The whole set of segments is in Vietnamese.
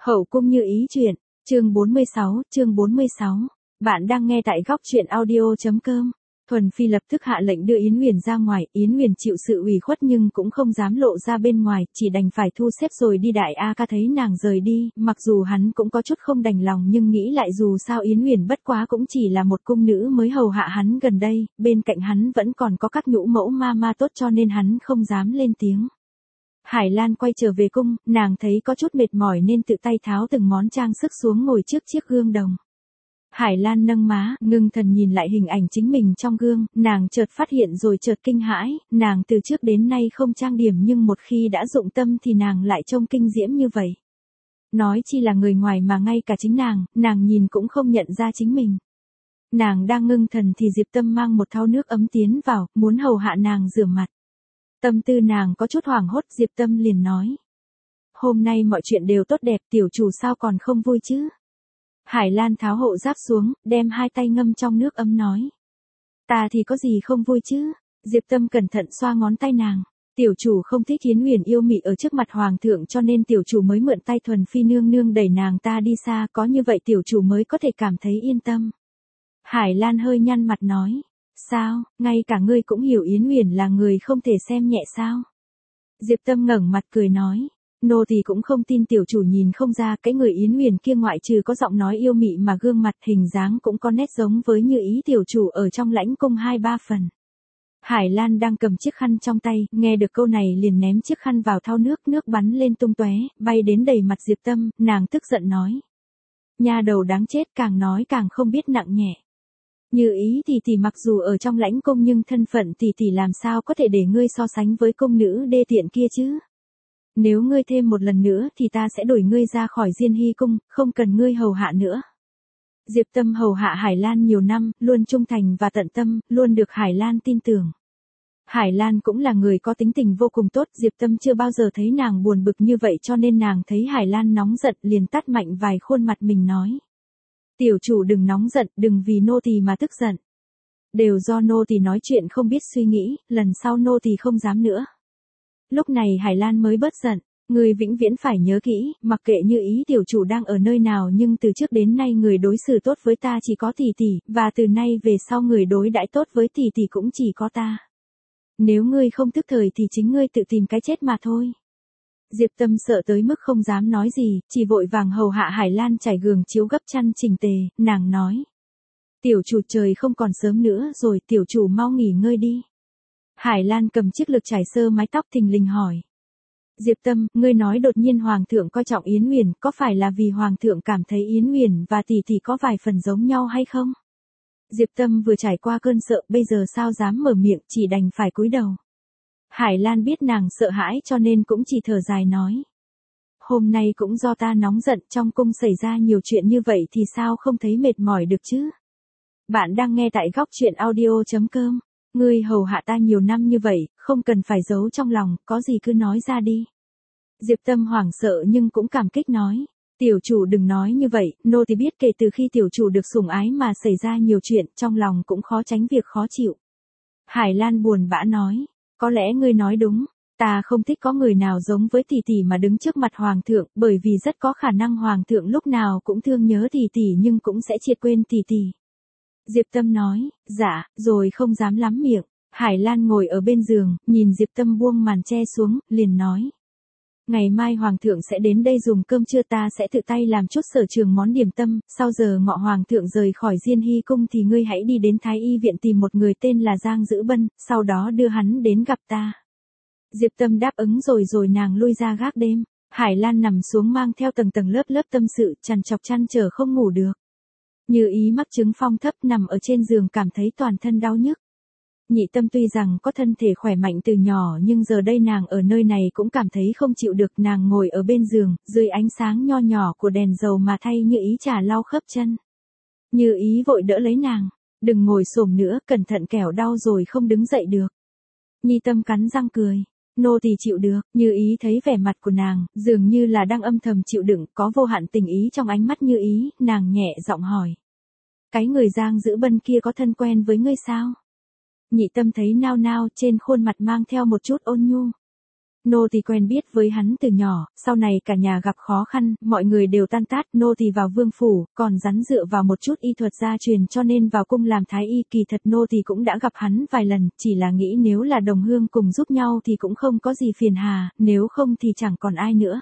Hậu cung như ý chuyện, chương 46, bạn đang nghe tại góc truyện audio.com. Thuần Phi lập tức hạ lệnh đưa Yến Huyền ra ngoài, Yến Huyền chịu sự ủy khuất nhưng cũng không dám lộ ra bên ngoài, chỉ đành phải thu xếp rồi đi. Đại A Ca thấy nàng rời đi, mặc dù hắn cũng có chút không đành lòng nhưng nghĩ lại dù sao Yến Huyền bất quá cũng chỉ là một cung nữ mới hầu hạ hắn gần đây, bên cạnh hắn vẫn còn có các nhũ mẫu ma tốt cho nên hắn không dám lên tiếng. Hải Lan quay trở về cung, nàng thấy có chút mệt mỏi nên tự tay tháo từng món trang sức xuống ngồi trước chiếc gương đồng. Hải Lan nâng má, ngưng thần nhìn lại hình ảnh chính mình trong gương, nàng chợt phát hiện rồi chợt kinh hãi, nàng từ trước đến nay không trang điểm nhưng một khi đã dụng tâm thì nàng lại trông kinh diễm như vậy. Nói chi là người ngoài mà ngay cả chính nàng nhìn cũng không nhận ra chính mình. Nàng đang ngưng thần thì Diệp Tâm mang một thau nước ấm tiến vào, muốn hầu hạ nàng rửa mặt. Tâm tư nàng có chút hoảng hốt, Diệp Tâm liền nói. Hôm nay mọi chuyện đều tốt đẹp, tiểu chủ sao còn không vui chứ? Hải Lan tháo hộ giáp xuống, đem hai tay ngâm trong nước ấm nói. Ta thì có gì không vui chứ? Diệp Tâm cẩn thận xoa ngón tay nàng. Tiểu chủ không thích Yến Huyền yêu mị ở trước mặt hoàng thượng cho nên tiểu chủ mới mượn tay Thuần Phi nương nương đẩy nàng ta đi xa, có như vậy tiểu chủ mới có thể cảm thấy yên tâm. Hải Lan hơi nhăn mặt nói. Sao, ngay cả ngươi cũng hiểu Yến Huyền là người không thể xem nhẹ sao? Diệp Tâm ngẩng mặt cười nói. Nô thì cũng không tin tiểu chủ nhìn không ra cái người Yến Huyền kia ngoại trừ có giọng nói yêu mị mà gương mặt hình dáng cũng có nét giống với như ý tiểu chủ ở trong lãnh cung 2-3 phần. Hải Lan đang cầm chiếc khăn trong tay, nghe được câu này liền ném chiếc khăn vào thau nước, nước bắn lên tung tóe, bay đến đầy mặt Diệp Tâm, nàng tức giận nói. Nha đầu đáng chết, càng nói càng không biết nặng nhẹ. Như ý tỷ mặc dù ở trong lãnh cung nhưng thân phận tỷ làm sao có thể để ngươi so sánh với cung nữ đê tiện kia chứ? Nếu ngươi thêm một lần nữa thì ta sẽ đuổi ngươi ra khỏi Diên Hy cung, không cần ngươi hầu hạ nữa. Diệp Tâm hầu hạ Hải Lan nhiều năm, luôn trung thành và tận tâm, luôn được Hải Lan tin tưởng. Hải Lan cũng là người có tính tình vô cùng tốt, Diệp Tâm chưa bao giờ thấy nàng buồn bực như vậy cho nên nàng thấy Hải Lan nóng giận liền tát mạnh vài khuôn mặt mình nói. Tiểu chủ đừng nóng giận, đừng vì nô tỳ mà tức giận. Đều do nô tỳ nói chuyện không biết suy nghĩ, lần sau nô tỳ không dám nữa. Lúc này Hải Lan mới bớt giận, người vĩnh viễn phải nhớ kỹ, mặc kệ như ý tiểu chủ đang ở nơi nào nhưng từ trước đến nay người đối xử tốt với ta chỉ có tỷ, và từ nay về sau người đối đãi tốt với tỷ cũng chỉ có ta. Nếu ngươi không tức thời thì chính ngươi tự tìm cái chết mà thôi. Diệp Tâm sợ tới mức không dám nói gì, chỉ vội vàng hầu hạ Hải Lan trải giường chiếu gấp chăn chỉnh tề, nàng nói. Tiểu chủ trời không còn sớm nữa rồi, tiểu chủ mau nghỉ ngơi đi. Hải Lan cầm chiếc lược trải sơ mái tóc thình lình hỏi. Diệp Tâm, ngươi nói đột nhiên hoàng thượng coi trọng Yến Huyền, có phải là vì hoàng thượng cảm thấy Yến Huyền và tỷ có vài phần giống nhau hay không? Diệp Tâm vừa trải qua cơn sợ, bây giờ sao dám mở miệng, chỉ đành phải cúi đầu. Hải Lan biết nàng sợ hãi cho nên cũng chỉ thở dài nói. Hôm nay cũng do ta nóng giận, trong cung xảy ra nhiều chuyện như vậy thì sao không thấy mệt mỏi được chứ? Bạn đang nghe tại góc truyện audio.com. Ngươi hầu hạ ta nhiều năm như vậy, không cần phải giấu trong lòng, có gì cứ nói ra đi. Diệp Tâm hoảng sợ nhưng cũng cảm kích nói. Tiểu chủ đừng nói như vậy, nô thì biết kể từ khi tiểu chủ được sủng ái mà xảy ra nhiều chuyện, trong lòng cũng khó tránh việc khó chịu. Hải Lan buồn bã nói. Có lẽ ngươi nói đúng, ta không thích có người nào giống với tỷ mà đứng trước mặt hoàng thượng, bởi vì rất có khả năng hoàng thượng lúc nào cũng thương nhớ tỷ nhưng cũng sẽ triệt quên tỷ. Diệp Tâm nói, dạ, rồi không dám lắm miệng. Hải Lan ngồi ở bên giường, nhìn Diệp Tâm buông màn che xuống, liền nói. Ngày mai hoàng thượng sẽ đến đây dùng cơm trưa, ta sẽ tự tay làm chút sở trường món điểm tâm, sau giờ ngọ hoàng thượng rời khỏi Diên Hy cung thì ngươi hãy đi đến Thái Y viện tìm một người tên là Giang Dữ Bân, sau đó đưa hắn đến gặp ta. Diệp Tâm đáp ứng rồi nàng lui ra gác đêm. Hải Lan nằm xuống mang theo tầng lớp tâm sự, trằn trọc chăn trở không ngủ được. Như ý mắc chứng phong thấp nằm ở trên giường cảm thấy toàn thân đau nhức. Nhị Tâm tuy rằng có thân thể khỏe mạnh từ nhỏ nhưng giờ đây nàng ở nơi này cũng cảm thấy không chịu được, nàng ngồi ở bên giường, dưới ánh sáng nho nhỏ của đèn dầu mà thay Như ý trà lau khớp chân. Như ý vội đỡ lấy nàng, đừng ngồi xổm nữa, cẩn thận kẻo đau rồi không đứng dậy được. Nhi Tâm cắn răng cười. Nô tỳ chịu được. Như ý thấy vẻ mặt của nàng, dường như là đang âm thầm chịu đựng, có vô hạn tình ý trong ánh mắt Như ý, nàng nhẹ giọng hỏi. Cái người Giang Dữ Bân kia có thân quen với ngươi sao? Nhị Tâm thấy nao nao, trên khuôn mặt mang theo một chút ôn nhu. Nô tỳ quen biết với hắn từ nhỏ, sau này cả nhà gặp khó khăn, mọi người đều tan tác, nô tỳ vào vương phủ, còn rắn dựa vào một chút y thuật gia truyền cho nên vào cung làm thái y. Kỳ thật nô tỳ cũng đã gặp hắn vài lần, chỉ là nghĩ nếu là đồng hương cùng giúp nhau thì cũng không có gì phiền hà, nếu không thì chẳng còn ai nữa.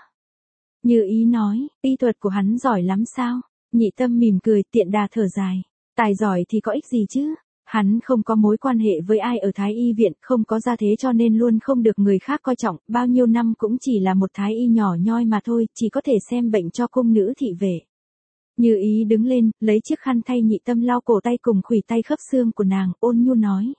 Như Ý nói, y thuật của hắn giỏi lắm sao? Nhị Tâm mỉm cười, tiện đà thở dài. Tài giỏi thì có ích gì chứ? Hắn không có mối quan hệ với ai ở Thái Y viện, không có gia thế cho nên luôn không được người khác coi trọng, bao nhiêu năm cũng chỉ là một Thái Y nhỏ nhoi mà thôi, chỉ có thể xem bệnh cho cung nữ thị vệ. Như Ý đứng lên, lấy chiếc khăn thay Nhị Tâm lau cổ tay cùng khuỷu tay khớp xương của nàng, ôn nhu nói.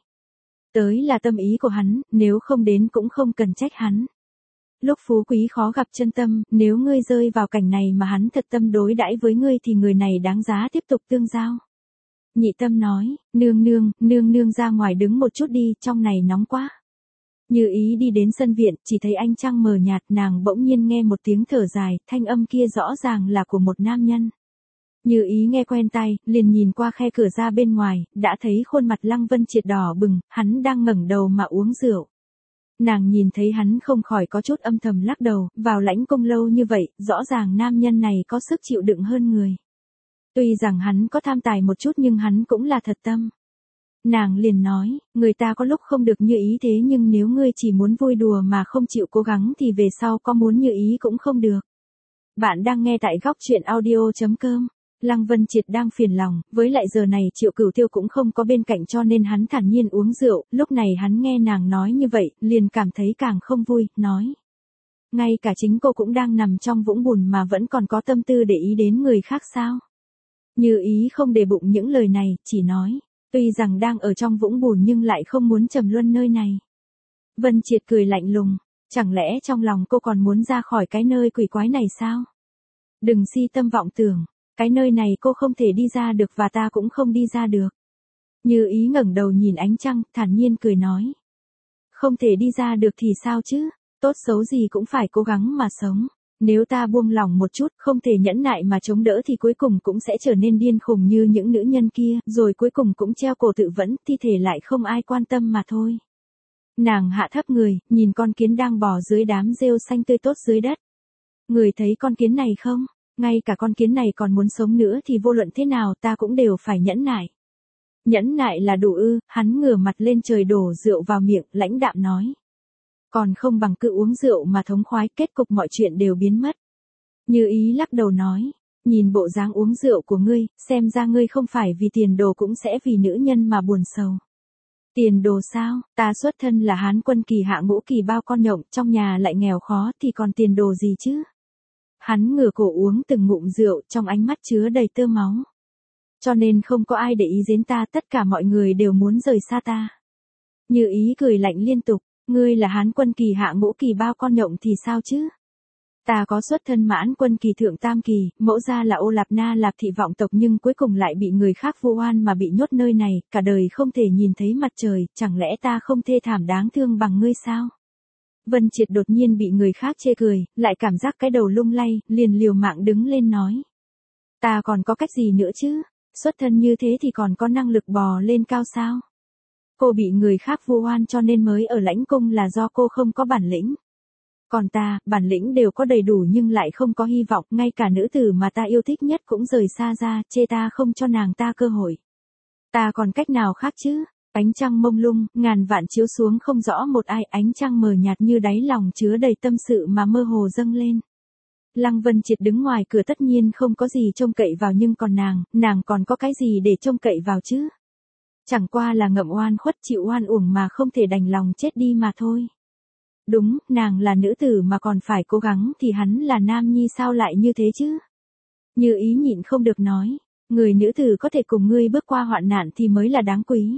Tới là tâm ý của hắn, nếu không đến cũng không cần trách hắn. Lúc phú quý khó gặp chân tâm, nếu ngươi rơi vào cảnh này mà hắn thật tâm đối đãi với ngươi thì người này đáng giá tiếp tục tương giao. Nhị Tâm nói, nương nương ra ngoài đứng một chút đi, trong này nóng quá. Như Ý đi đến sân viện, chỉ thấy ánh trăng mờ nhạt, nàng bỗng nhiên nghe một tiếng thở dài, thanh âm kia rõ ràng là của một nam nhân. Như Ý nghe quen tai, liền nhìn qua khe cửa ra bên ngoài, đã thấy khuôn mặt Lăng Vân Triệt đỏ bừng, hắn đang ngẩng đầu mà uống rượu. Nàng nhìn thấy hắn không khỏi có chút âm thầm lắc đầu, vào lãnh cung lâu như vậy, rõ ràng nam nhân này có sức chịu đựng hơn người. Tuy rằng hắn có tham tài một chút nhưng hắn cũng là thật tâm. Nàng liền nói, người ta có lúc không được như ý thế nhưng nếu ngươi chỉ muốn vui đùa mà không chịu cố gắng thì về sau có muốn như ý cũng không được. Bạn đang nghe tại góc truyện audio.com. Lăng Vân Triệt đang phiền lòng, với lại giờ này Triệu Cửu Tiêu cũng không có bên cạnh cho nên hắn thản nhiên uống rượu, lúc này hắn nghe nàng nói như vậy, liền cảm thấy càng không vui, nói. Ngay cả chính cô cũng đang nằm trong vũng bùn mà vẫn còn có tâm tư để ý đến người khác sao? Như Ý không để bụng những lời này, chỉ nói, tuy rằng đang ở trong vũng bùn nhưng lại không muốn trầm luân nơi này. Vân Triệt cười lạnh lùng, chẳng lẽ trong lòng cô còn muốn ra khỏi cái nơi quỷ quái này sao? Đừng si tâm vọng tưởng. Cái nơi này cô không thể đi ra được và ta cũng không đi ra được. Như Ý ngẩng đầu nhìn ánh trăng, thản nhiên cười nói. Không thể đi ra được thì sao chứ, tốt xấu gì cũng phải cố gắng mà sống. Nếu ta buông lỏng một chút, không thể nhẫn nại mà chống đỡ thì cuối cùng cũng sẽ trở nên điên khùng như những nữ nhân kia, rồi cuối cùng cũng treo cổ tự vẫn, thi thể lại không ai quan tâm mà thôi. Nàng hạ thấp người, nhìn con kiến đang bò dưới đám rêu xanh tươi tốt dưới đất. Người thấy con kiến này không? Ngay cả con kiến này còn muốn sống nữa thì vô luận thế nào ta cũng đều phải nhẫn nại. Nhẫn nại là đủ ư? Hắn ngửa mặt lên trời đổ rượu vào miệng, lãnh đạm nói. Còn không bằng cứ uống rượu mà thống khoái, kết cục mọi chuyện đều biến mất. Như Ý lắc đầu nói, nhìn bộ dáng uống rượu của ngươi, xem ra ngươi không phải vì tiền đồ cũng sẽ vì nữ nhân mà buồn sầu. Tiền đồ sao? Ta xuất thân là Hán quân kỳ hạ ngũ kỳ bao con nhộng, trong nhà lại nghèo khó thì còn tiền đồ gì chứ? Hắn ngửa cổ uống từng ngụm rượu, trong ánh mắt chứa đầy tơ máu. Cho nên không có ai để ý đến ta, tất cả mọi người đều muốn rời xa ta. Như Ý cười lạnh liên tục, ngươi là Hán quân kỳ hạ ngũ kỳ bao con nhộng thì sao chứ? Ta có xuất thân Mãn quân kỳ thượng tam kỳ, mẫu gia là Ô Lạp Na Lạp thị vọng tộc nhưng cuối cùng lại bị người khác vu oan mà bị nhốt nơi này, cả đời không thể nhìn thấy mặt trời, chẳng lẽ ta không thê thảm đáng thương bằng ngươi sao? Vân Triệt đột nhiên bị người khác chê cười, lại cảm giác cái đầu lung lay, liền liều mạng đứng lên nói. Ta còn có cách gì nữa chứ? Xuất thân như thế thì còn có năng lực bò lên cao sao? Cô bị người khác vu oan cho nên mới ở lãnh cung là do cô không có bản lĩnh. Còn ta, bản lĩnh đều có đầy đủ nhưng lại không có hy vọng, ngay cả nữ tử mà ta yêu thích nhất cũng rời xa ra, chê ta không cho nàng ta cơ hội. Ta còn cách nào khác chứ? Ánh trăng mông lung, ngàn vạn chiếu xuống không rõ một ai, ánh trăng mờ nhạt như đáy lòng chứa đầy tâm sự mà mơ hồ dâng lên. Lăng Vân Triệt đứng ngoài cửa tất nhiên không có gì trông cậy vào nhưng còn nàng còn có cái gì để trông cậy vào chứ? Chẳng qua là ngậm oan khuất chịu oan uổng mà không thể đành lòng chết đi mà thôi. Đúng, nàng là nữ tử mà còn phải cố gắng thì hắn là nam nhi sao lại như thế chứ? Như Ý nhịn không được nói, người nữ tử có thể cùng ngươi bước qua hoạn nạn thì mới là đáng quý.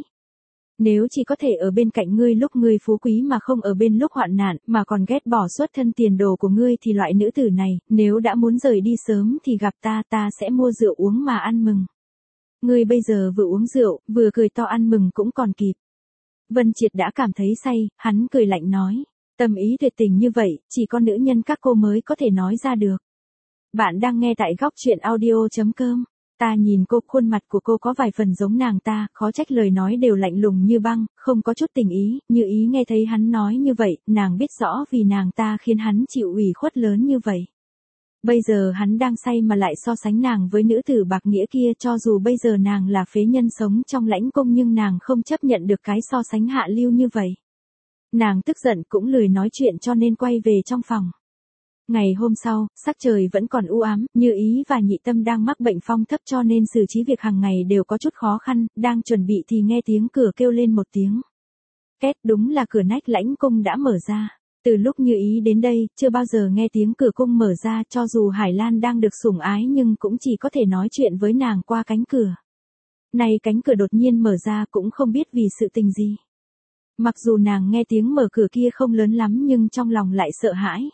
Nếu chỉ có thể ở bên cạnh ngươi lúc ngươi phú quý mà không ở bên lúc hoạn nạn mà còn ghét bỏ xuất thân tiền đồ của ngươi thì loại nữ tử này, nếu đã muốn rời đi sớm thì gặp ta sẽ mua rượu uống mà ăn mừng. Ngươi bây giờ vừa uống rượu, vừa cười to ăn mừng cũng còn kịp. Vân Triệt đã cảm thấy say, hắn cười lạnh nói. Tâm ý tuyệt tình như vậy, chỉ có nữ nhân các cô mới có thể nói ra được. Bạn đang nghe tại góc truyện audio.com. Ta nhìn cô, khuôn mặt của cô có vài phần giống nàng ta, khó trách lời nói đều lạnh lùng như băng, không có chút tình ý, Như Ý nghe thấy hắn nói như vậy, nàng biết rõ vì nàng ta khiến hắn chịu ủy khuất lớn như vậy. Bây giờ hắn đang say mà lại so sánh nàng với nữ tử bạc nghĩa kia, cho dù bây giờ nàng là phế nhân sống trong lãnh cung nhưng nàng không chấp nhận được cái so sánh hạ lưu như vậy. Nàng tức giận cũng lười nói chuyện cho nên quay về trong phòng. Ngày hôm sau, sắc trời vẫn còn u ám, Như Ý và Nhị Tâm đang mắc bệnh phong thấp cho nên xử trí việc hàng ngày đều có chút khó khăn, đang chuẩn bị thì nghe tiếng cửa kêu lên một tiếng. Két, đúng là cửa nách lãnh cung đã mở ra. Từ lúc Như Ý đến đây, chưa bao giờ nghe tiếng cửa cung mở ra, cho dù Hải Lan đang được sủng ái nhưng cũng chỉ có thể nói chuyện với nàng qua cánh cửa. Này cánh cửa đột nhiên mở ra cũng không biết vì sự tình gì. Mặc dù nàng nghe tiếng mở cửa kia không lớn lắm nhưng trong lòng lại sợ hãi.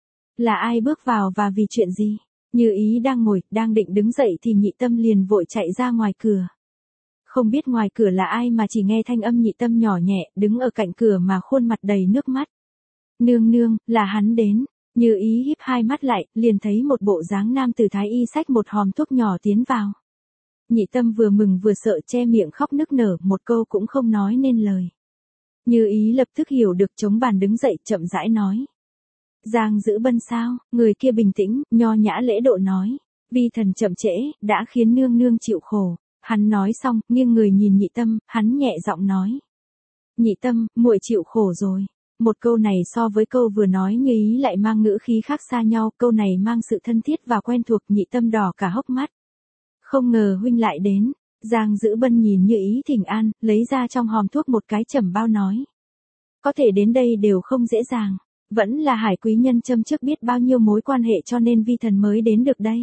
Là ai bước vào và vì chuyện gì? Như Ý đang ngồi, đang định đứng dậy thì Nhị Tâm liền vội chạy ra ngoài cửa. Không biết ngoài cửa là ai mà chỉ nghe thanh âm Nhị Tâm nhỏ nhẹ, đứng ở cạnh cửa mà khuôn mặt đầy nước mắt. Nương nương, là hắn đến. Như Ý híp hai mắt lại, liền thấy một bộ dáng nam tử thái y xách một hòm thuốc nhỏ tiến vào. Nhị Tâm vừa mừng vừa sợ che miệng khóc nức nở, một câu cũng không nói nên lời. Như Ý lập tức hiểu được, chống bàn đứng dậy chậm rãi nói. Giang Dữ Bân sao? Người kia bình tĩnh, nho nhã lễ độ nói. Vi thần chậm trễ, đã khiến nương nương chịu khổ. Hắn nói xong, nghiêng người nhìn Nhị Tâm, hắn nhẹ giọng nói. Nhị Tâm, muội chịu khổ rồi. Một câu này so với câu vừa nói Như Ý lại mang ngữ khí khác xa nhau, câu này mang sự thân thiết và quen thuộc. Nhị Tâm đỏ cả hốc mắt. Không ngờ huynh lại đến. Giang Dữ Bân nhìn Như Ý thỉnh an, lấy ra trong hòm thuốc một cái chẩm bao nói. Có thể đến đây đều không dễ dàng. Vẫn là Hải quý nhân châm trước biết bao nhiêu mối quan hệ cho nên vi thần mới đến được đây.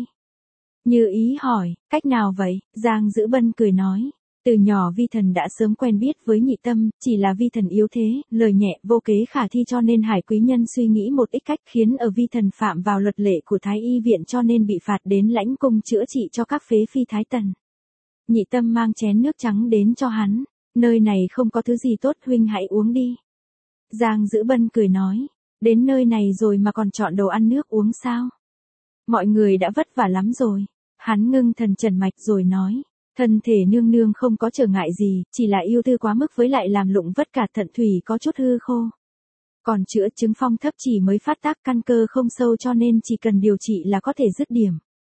Như Ý hỏi, cách nào vậy? Giang Dữ Bân cười nói. Từ nhỏ vi thần đã sớm quen biết với Nhị Tâm, chỉ là vi thần yếu thế, lời nhẹ vô kế khả thi cho nên Hải quý nhân suy nghĩ một ít cách khiến ở vi thần phạm vào luật lệ của Thái y viện cho nên bị phạt đến lãnh cung chữa trị cho các phế phi thái tần. Nhị Tâm mang chén nước trắng đến cho hắn, nơi này không có thứ gì tốt, huynh hãy uống đi. Giang Dữ Bân cười nói, đến nơi này rồi mà còn chọn đồ ăn nước uống sao? Mọi người đã vất vả lắm rồi. Hắn ngưng thần trần mạch rồi nói. Thân thể nương nương không có trở ngại gì, chỉ là yêu tư quá mức với lại làm lụng vất cả thận thủy có chút hư khô. Còn chữa chứng phong thấp chỉ mới phát tác, căn cơ không sâu cho nên chỉ cần điều trị là có thể dứt điểm.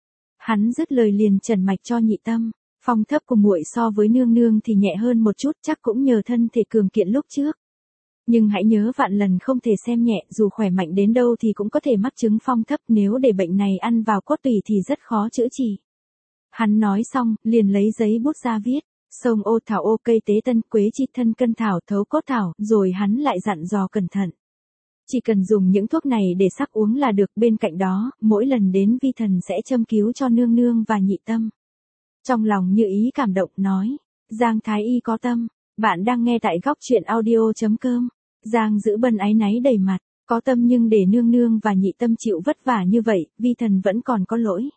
Hắn dứt lời liền trần mạch cho Nhị Tâm. Phong thấp của muội so với nương nương thì nhẹ hơn một chút, chắc cũng nhờ thân thể cường kiện lúc trước. Nhưng hãy nhớ vạn lần không thể xem nhẹ, dù khỏe mạnh đến đâu thì cũng có thể mắc chứng phong thấp, nếu để bệnh này ăn vào cốt tủy thì rất khó chữa trị. Hắn nói xong, liền lấy giấy bút ra viết, sông ô thảo ô cây tế tân quế chi thân cân thảo thấu cốt thảo, rồi hắn lại dặn dò cẩn thận. Chỉ cần dùng những thuốc này để sắc uống là được, bên cạnh đó, mỗi lần đến vi thần sẽ châm cứu cho nương nương và Nhị Tâm. Trong lòng Như Ý cảm động nói, Giang Thái Y có tâm. Bạn đang nghe tại góc truyện audio.com. Giang Dữ Bân áy náy đầy mặt, có tâm nhưng để nương nương và Nhị Tâm chịu vất vả như vậy, vi thần vẫn còn có lỗi.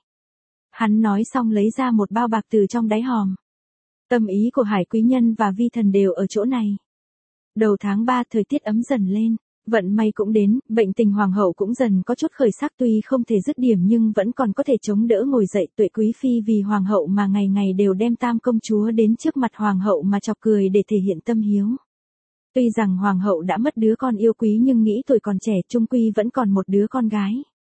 Hắn nói xong lấy ra một bao bạc từ trong đáy hòm. Tâm ý của Hải quý nhân và vi thần đều ở chỗ này. Đầu tháng 3 thời tiết ấm dần lên, vận may cũng đến, bệnh tình hoàng hậu cũng dần có chút khởi sắc, tuy không thể dứt điểm nhưng vẫn còn có thể chống đỡ ngồi dậy. Tuệ quý phi vì hoàng hậu mà ngày ngày đều đem tam công chúa đến trước mặt hoàng hậu mà chọc cười để thể hiện tâm hiếu. Tuy rằng hoàng hậu đã mất đứa con yêu quý nhưng nghĩ tuổi còn trẻ chung quy vẫn còn một đứa con gái.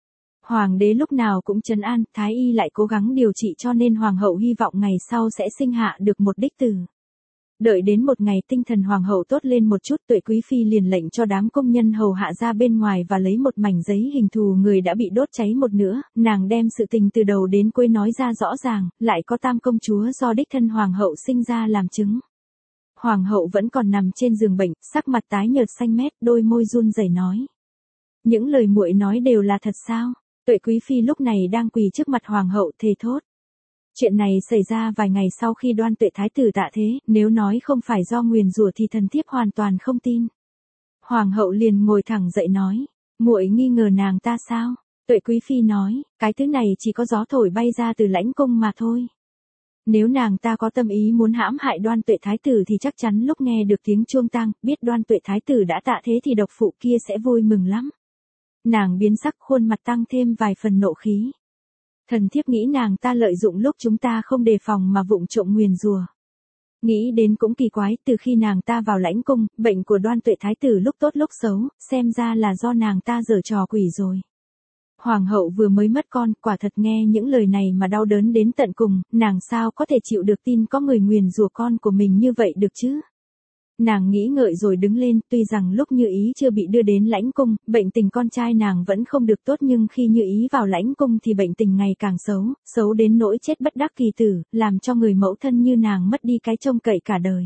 Hoàng đế lúc nào cũng trấn an, thái y lại cố gắng điều trị cho nên hoàng hậu hy vọng ngày sau sẽ sinh hạ được một đích tử. Đợi đến một ngày tinh thần hoàng hậu tốt lên một chút, Tuệ quý phi liền lệnh cho đám công nhân hầu hạ ra bên ngoài và lấy một mảnh giấy hình thù người đã bị đốt cháy một nửa, nàng đem sự tình từ đầu đến cuối nói ra rõ ràng, lại có tam công chúa do đích thân hoàng hậu sinh ra làm chứng. Hoàng hậu vẫn còn nằm trên giường bệnh, sắc mặt tái nhợt xanh mét, đôi môi run rẩy nói. Những lời muội nói đều là thật sao? Tuệ quý phi lúc này đang quỳ trước mặt hoàng hậu thề thốt. Chuyện này xảy ra vài ngày sau khi Đoan Tuệ thái tử tạ thế, nếu nói không phải do nguyền rủa thì thần thiếp hoàn toàn không tin. Hoàng hậu liền ngồi thẳng dậy nói, muội nghi ngờ nàng ta sao? Tuệ quý phi nói, cái thứ này chỉ có gió thổi bay ra từ lãnh cung mà thôi. Nếu nàng ta có tâm ý muốn hãm hại Đoan Tuệ thái tử thì chắc chắn lúc nghe được tiếng chuông tang, biết Đoan Tuệ thái tử đã tạ thế thì độc phụ kia sẽ vui mừng lắm. Nàng biến sắc, khuôn mặt tăng thêm vài phần nộ khí. Thần thiếp nghĩ nàng ta lợi dụng lúc chúng ta không đề phòng mà vụng trộm nguyền rủa. Nghĩ đến cũng kỳ quái, từ khi nàng ta vào lãnh cung, bệnh của Đoan Tuệ thái tử lúc tốt lúc xấu, xem ra là do nàng ta giở trò quỷ rồi. Hoàng hậu vừa mới mất con, quả thật nghe những lời này mà đau đớn đến tận cùng, nàng sao có thể chịu được tin có người nguyền rủa con của mình như vậy được chứ? Nàng nghĩ ngợi rồi đứng lên, tuy rằng lúc Như Ý chưa bị đưa đến lãnh cung, bệnh tình con trai nàng vẫn không được tốt, nhưng khi Như Ý vào lãnh cung thì bệnh tình ngày càng xấu, xấu đến nỗi chết bất đắc kỳ tử, làm cho người mẫu thân như nàng mất đi cái trông cậy cả đời.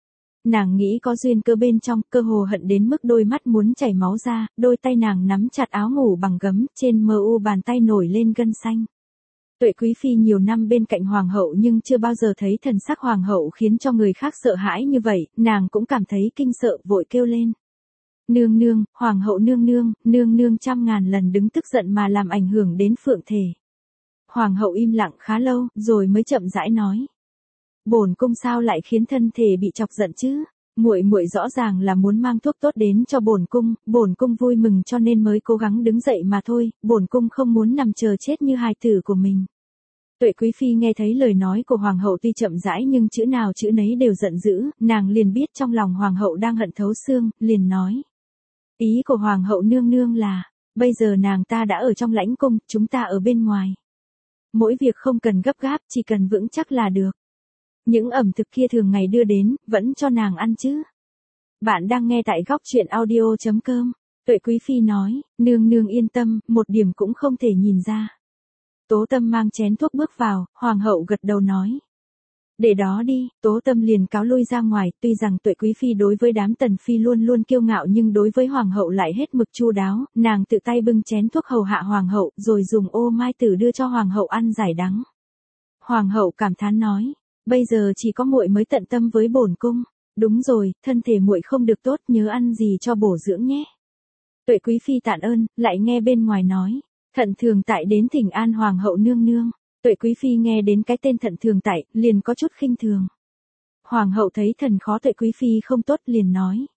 Nàng nghĩ có duyên cơ bên trong, cơ hồ hận đến mức đôi mắt muốn chảy máu ra, đôi tay nàng nắm chặt áo ngủ bằng gấm, trên mờ u bàn tay nổi lên gân xanh. Tuệ Quý Phi nhiều năm bên cạnh hoàng hậu nhưng chưa bao giờ thấy thần sắc hoàng hậu khiến cho người khác sợ hãi như vậy, nàng cũng cảm thấy kinh sợ, vội kêu lên. Nương nương, hoàng hậu nương nương, nương nương trăm ngàn lần đứng tức giận mà làm ảnh hưởng đến phượng thể. Hoàng hậu im lặng khá lâu, rồi mới chậm rãi nói. Bổn cung sao lại khiến thân thể bị chọc giận chứ? Muội muội rõ ràng là muốn mang thuốc tốt đến cho bổn cung vui mừng cho nên mới cố gắng đứng dậy mà thôi, bổn cung không muốn nằm chờ chết như hài tử của mình. Tuệ Quý Phi nghe thấy lời nói của hoàng hậu tuy chậm rãi nhưng chữ nào chữ nấy đều giận dữ, nàng liền biết trong lòng hoàng hậu đang hận thấu xương, liền nói. Ý của hoàng hậu nương nương là, bây giờ nàng ta đã ở trong lãnh cung, chúng ta ở bên ngoài. Mỗi việc không cần gấp gáp, chỉ cần vững chắc là được. Những ẩm thực kia thường ngày đưa đến, vẫn cho nàng ăn chứ. Bạn đang nghe tại góc truyện audio.com. Tuệ Quý Phi nói, nương nương yên tâm, một điểm cũng không thể nhìn ra. Tố Tâm mang chén thuốc bước vào, hoàng hậu gật đầu nói. Để đó đi, Tố Tâm liền cáo lui ra ngoài, tuy rằng Tuệ Quý Phi đối với đám tần phi luôn luôn kiêu ngạo nhưng đối với hoàng hậu lại hết mực chu đáo, nàng tự tay bưng chén thuốc hầu hạ hoàng hậu, rồi dùng ô mai tử đưa cho hoàng hậu ăn giải đắng. Hoàng hậu cảm thán nói. Bây giờ chỉ có muội mới tận tâm với bổn cung. Đúng rồi, thân thể muội không được tốt, nhớ ăn gì cho bổ dưỡng nhé. Tuệ Quý Phi tạ ơn, lại nghe bên ngoài nói. Thận Thường Tại đến thỉnh an hoàng hậu nương nương. Tuệ Quý Phi nghe đến cái tên Thận Thường Tại, liền có chút khinh thường. Hoàng hậu thấy thần khó Tuệ Quý Phi không tốt liền nói.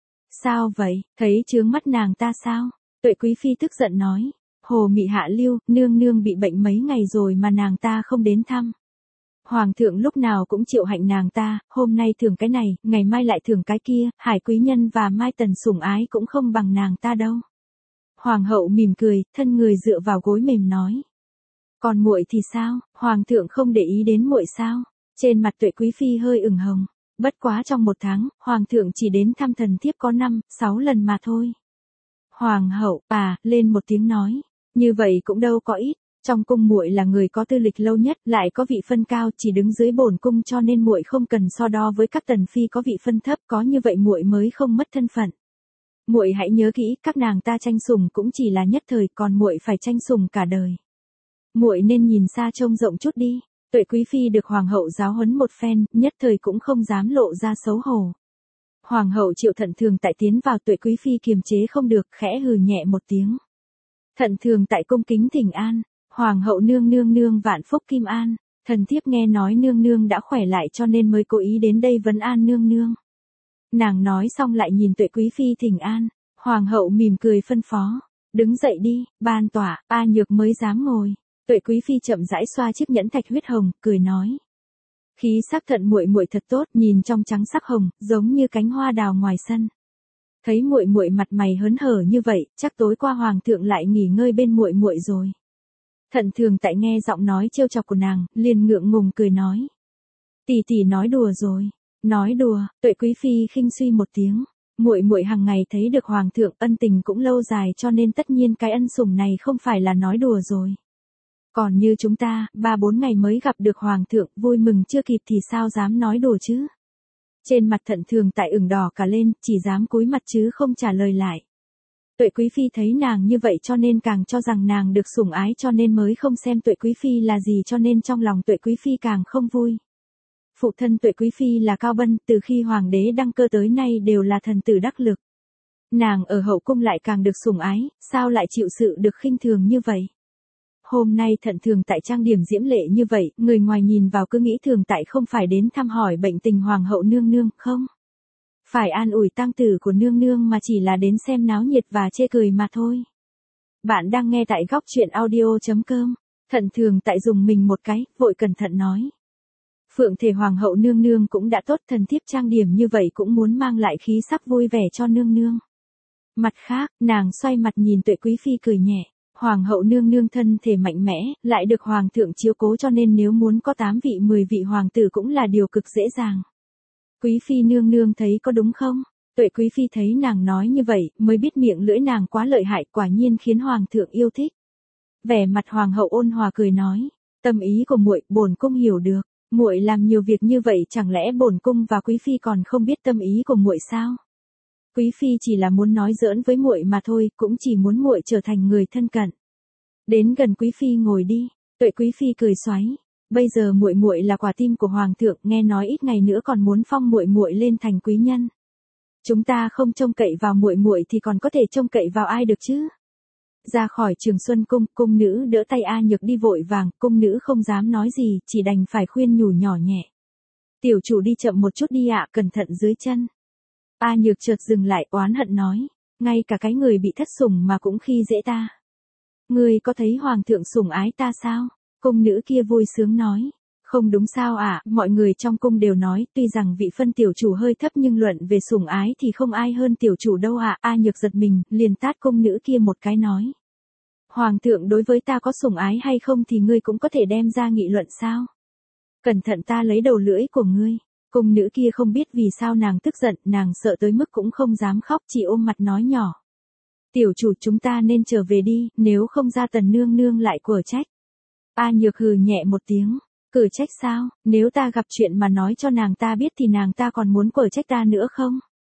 Sao vậy, thấy chướng mắt nàng ta sao? Tuệ Quý Phi tức giận nói. Hồ Mị Hạ Lưu, nương nương bị bệnh mấy ngày rồi mà nàng ta không đến thăm. Hoàng thượng lúc nào cũng chịu hạnh nàng ta, hôm nay thưởng cái này, ngày mai lại thưởng cái kia, Hải Quý Nhân và Mai Tần sủng ái cũng không bằng nàng ta đâu. Hoàng hậu mỉm cười, thân người dựa vào gối mềm nói. Còn muội thì sao, hoàng thượng không để ý đến muội sao? Trên mặt Tuệ Quý Phi hơi ửng hồng. Bất quá trong một tháng, hoàng thượng chỉ đến thăm thần thiếp có 5-6 lần mà thôi. Hoàng hậu, lên một tiếng nói. Như vậy cũng đâu có ít. Trong cung muội là người có tư lịch lâu nhất, lại có vị phân cao, chỉ đứng dưới bổn cung cho nên muội không cần so đo với các tần phi có vị phân thấp, có như vậy muội mới không mất thân phận. Muội hãy nhớ kỹ, các nàng ta tranh sủng cũng chỉ là nhất thời, còn muội phải tranh sủng cả đời. Muội nên nhìn xa trông rộng chút đi. Tuệ Quý Phi được hoàng hậu giáo huấn một phen, nhất thời cũng không dám lộ ra xấu hổ. Hoàng hậu Triệu Thận Thường Tại tiến vào, Tuệ Quý Phi kiềm chế không được, khẽ hừ nhẹ một tiếng. Thận Thường Tại cung kính thỉnh an. Hoàng hậu nương nương nương vạn phúc kim an, thần thiếp nghe nói nương nương đã khỏe lại cho nên mới cố ý đến đây vấn an nương nương. Nàng nói xong lại nhìn Tuệ Quý Phi thỉnh an, hoàng hậu mỉm cười phân phó, đứng dậy đi, ban tỏa, A Nhược mới dám ngồi. Tuệ Quý Phi chậm rãi xoa chiếc nhẫn thạch huyết hồng, cười nói. Khí sắc thận muội muội thật tốt, nhìn trong trắng sắc hồng, giống như cánh hoa đào ngoài sân. Thấy muội muội mặt mày hớn hở như vậy, chắc tối qua hoàng thượng lại nghỉ ngơi bên muội muội rồi. Thận Thường Tại nghe giọng nói trêu chọc của nàng, liền ngượng ngùng cười nói. Tỷ tỷ nói đùa rồi. Nói đùa, Tuệ Quý Phi khinh suy một tiếng. Muội muội hàng ngày thấy được hoàng thượng, ân tình cũng lâu dài cho nên tất nhiên cái ân sủng này không phải là nói đùa rồi. Còn như chúng ta, 3-4 ngày mới gặp được hoàng thượng, vui mừng chưa kịp thì sao dám nói đùa chứ. Trên mặt Thận Thường Tại ửng đỏ cả lên, chỉ dám cúi mặt chứ không trả lời lại. Tuệ Quý Phi thấy nàng như vậy cho nên càng cho rằng nàng được sủng ái cho nên mới không xem Tuệ Quý Phi là gì cho nên trong lòng Tuệ Quý Phi càng không vui. Phụ thân Tuệ Quý Phi là Cao Bân, từ khi hoàng đế đăng cơ tới nay đều là thần tử đắc lực. Nàng ở hậu cung lại càng được sủng ái, sao lại chịu sự được khinh thường như vậy? Hôm nay Thận Thường Tại trang điểm diễm lệ như vậy, người ngoài nhìn vào cứ nghĩ Thường Tại không phải đến thăm hỏi bệnh tình hoàng hậu nương nương, không? Phải an ủi tang tử của nương nương mà chỉ là đến xem náo nhiệt và chê cười mà thôi. Bạn đang nghe tại góc truyện audio.com. Thận Thường tại dùng mình một cái, vội cẩn thận nói. Phượng Thể Hoàng hậu nương nương cũng đã tốt, thần thiếp trang điểm như vậy cũng muốn mang lại khí sắc vui vẻ cho nương nương. Mặt khác, nàng xoay mặt nhìn Tuệ Quý Phi cười nhẹ. Hoàng hậu nương nương thân thể mạnh mẽ, lại được hoàng thượng chiếu cố cho nên nếu muốn có 8 vị 10 vị hoàng tử cũng là điều cực dễ dàng. Quý Phi nương nương thấy có đúng không? Tuệ Quý Phi thấy nàng nói như vậy, mới biết miệng lưỡi nàng quá lợi hại, quả nhiên khiến hoàng thượng yêu thích. Vẻ mặt hoàng hậu ôn hòa cười nói, tâm ý của muội, bổn cung hiểu được. Muội làm nhiều việc như vậy, chẳng lẽ bổn cung và Quý Phi còn không biết tâm ý của muội sao? Quý Phi chỉ là muốn nói giỡn với muội mà thôi, cũng chỉ muốn muội trở thành người thân cận. Đến gần Quý Phi ngồi đi. Tuệ Quý Phi cười xoáy. Bây giờ muội muội là quả tim của hoàng thượng, nghe nói ít ngày nữa còn muốn phong muội muội lên thành quý nhân. Chúng ta không trông cậy vào muội muội thì còn có thể trông cậy vào ai được chứ? Ra khỏi Trường Xuân cung, cung nữ đỡ tay A Nhược đi vội vàng, cung nữ không dám nói gì, chỉ đành phải khuyên nhủ nhỏ nhẹ. Tiểu chủ đi chậm một chút đi ạ, cẩn thận dưới chân. A Nhược chợt dừng lại, oán hận nói, ngay cả cái người bị thất sủng mà cũng khi dễ ta. Ngươi có thấy hoàng thượng sủng ái ta sao? Cung nữ kia vui sướng nói. Không đúng sao ạ, mọi người trong cung đều nói, tuy rằng vị phân tiểu chủ hơi thấp nhưng luận về sủng ái thì không ai hơn tiểu chủ đâu ạ. A Nhược giật mình, liền tát cung nữ kia một cái nói. Hoàng thượng đối với ta có sủng ái hay không thì ngươi cũng có thể đem ra nghị luận sao? Cẩn thận ta lấy đầu lưỡi của ngươi. Cung nữ kia không biết vì sao nàng tức giận, nàng sợ tới mức cũng không dám khóc, chỉ ôm mặt nói nhỏ. Tiểu chủ, chúng ta nên trở về đi, nếu không ra Tần nương nương lại quở trách. A Nhược hừ nhẹ một tiếng. Cử trách sao, nếu ta gặp chuyện mà nói cho nàng ta biết thì nàng ta còn muốn quở trách ta nữa không?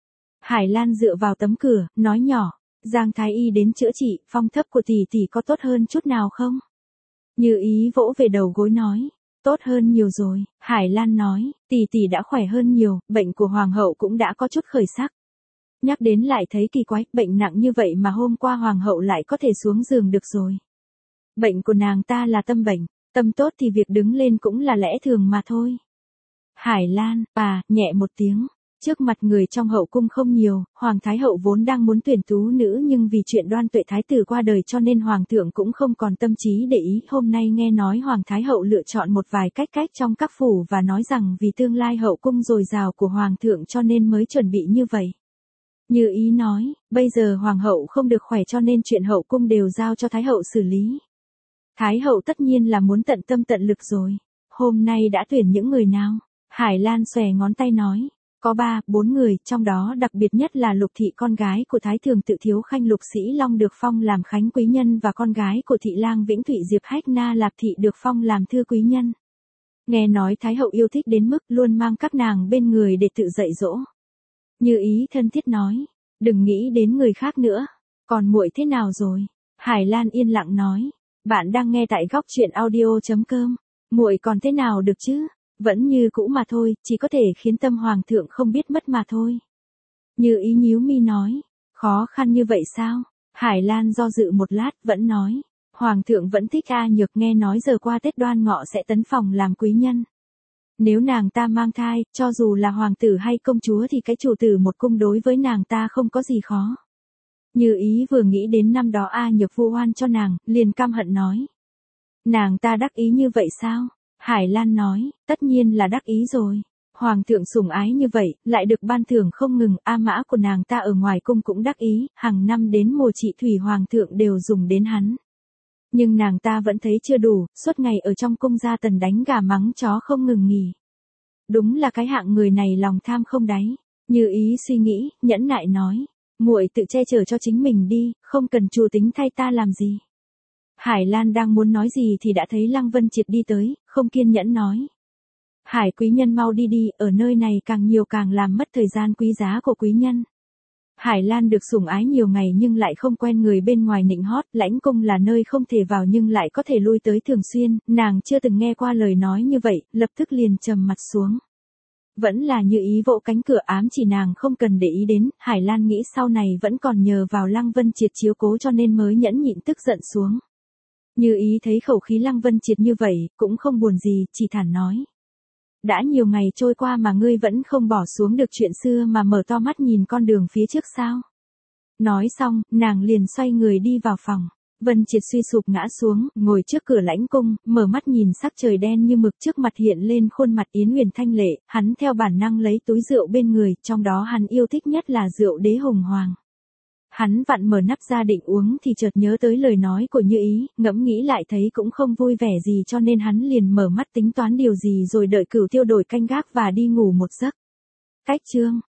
Hải Lan dựa vào tấm cửa, nói nhỏ, Giang Thái Y đến chữa trị, phong thấp của tỷ tỷ có tốt hơn chút nào không? Như Ý vỗ về đầu gối nói, tốt hơn nhiều rồi. Hải Lan nói, tỷ tỷ đã khỏe hơn nhiều, bệnh của hoàng hậu cũng đã có chút khởi sắc. Nhắc đến lại thấy kỳ quái, bệnh nặng như vậy mà hôm qua hoàng hậu lại có thể xuống giường được rồi. Bệnh của nàng ta là tâm bệnh. Tâm tốt thì việc đứng lên cũng là lẽ thường mà thôi. Hải Lan, nhẹ một tiếng. Trước mặt người trong hậu cung không nhiều, Hoàng Thái Hậu vốn đang muốn tuyển tú nữ nhưng vì chuyện Đoan Tuệ Thái tử qua đời cho nên Hoàng thượng cũng không còn tâm trí để ý. Hôm nay nghe nói Hoàng Thái Hậu lựa chọn một vài cách trong các phủ và nói rằng vì tương lai hậu cung dồi dào của Hoàng thượng cho nên mới chuẩn bị như vậy. Như Ý nói, bây giờ Hoàng hậu không được khỏe cho nên chuyện hậu cung đều giao cho Thái Hậu xử lý. Thái hậu tất nhiên là muốn tận tâm tận lực rồi. Hôm nay đã tuyển những người nào? Hải Lan xòe ngón tay nói. Có 3-4 người, trong đó đặc biệt nhất là Lục thị con gái của Thái thường Tự Thiếu Khanh Lục Sĩ Long được phong làm khánh quý nhân và con gái của thị lang Vĩnh Thụy Diệp Hách Na Lạp thị được phong làm thư quý nhân. Nghe nói Thái hậu yêu thích đến mức luôn mang các nàng bên người để tự dạy dỗ. Như Ý thân thiết nói. Đừng nghĩ đến người khác nữa. Còn muội thế nào rồi? Hải Lan yên lặng nói. Bạn đang nghe tại góc truyện audio.com. Muội còn thế nào được chứ? Vẫn như cũ mà thôi, chỉ có thể khiến tâm hoàng thượng không biết mất mà thôi. Như Ý nhíu mi nói. Khó khăn như vậy sao? Hải Lan do dự một lát, vẫn nói. Hoàng thượng vẫn thích A Nhược, nghe nói giờ qua Tết Đoan Ngọ sẽ tấn phòng làm quý nhân. Nếu nàng ta mang thai, cho dù là hoàng tử hay công chúa thì cái chủ tử một cung đối với nàng ta không có gì khó. Như Ý vừa nghĩ đến năm đó A Nhược vu oan cho nàng, liền căm hận nói. Nàng ta đắc ý như vậy sao? Hải Lan nói, tất nhiên là đắc ý rồi. Hoàng thượng sủng ái như vậy, lại được ban thưởng không ngừng, A Mã của nàng ta ở ngoài cung cũng đắc ý, hàng năm đến mùa trị thủy hoàng thượng đều dùng đến hắn. Nhưng nàng ta vẫn thấy chưa đủ, suốt ngày ở trong cung gia tần đánh gà mắng chó không ngừng nghỉ. Đúng là cái hạng người này lòng tham không đáy. Như Ý suy nghĩ, nhẫn nại nói. Muội tự che chở cho chính mình đi, không cần chủ tính thay ta làm gì. Hải Lan đang muốn nói gì thì đã thấy Lăng Vân Triệt đi tới, không kiên nhẫn nói. Hải quý nhân mau đi đi, ở nơi này càng nhiều càng làm mất thời gian quý giá của quý nhân. Hải Lan được sủng ái nhiều ngày nhưng lại không quen người bên ngoài nịnh hót, lãnh cung là nơi không thể vào nhưng lại có thể lui tới thường xuyên, nàng chưa từng nghe qua lời nói như vậy, lập tức liền trầm mặt xuống. Vẫn là Như Ý vỗ cánh cửa ám chỉ nàng không cần để ý đến, Hải Lan nghĩ sau này vẫn còn nhờ vào Lăng Vân Triệt chiếu cố cho nên mới nhẫn nhịn tức giận xuống. Như Ý thấy khẩu khí Lăng Vân Triệt như vậy, cũng không buồn gì, chỉ thản nói. Đã nhiều ngày trôi qua mà ngươi vẫn không bỏ xuống được chuyện xưa mà mở to mắt nhìn con đường phía trước sao? Nói xong, nàng liền xoay người đi vào phòng. Vân Triệt suy sụp ngã xuống, ngồi trước cửa lãnh cung, mở mắt nhìn sắc trời đen như mực trước mặt hiện lên khuôn mặt Yến Huyền thanh lệ, hắn theo bản năng lấy túi rượu bên người, trong đó hắn yêu thích nhất là rượu đế hồng hoàng. Hắn vặn mở nắp ra định uống thì chợt nhớ tới lời nói của Như Ý, ngẫm nghĩ lại thấy cũng không vui vẻ gì cho nên hắn liền mở mắt tính toán điều gì rồi đợi Cửu Tiêu đổi canh gác và đi ngủ một giấc. Cách chương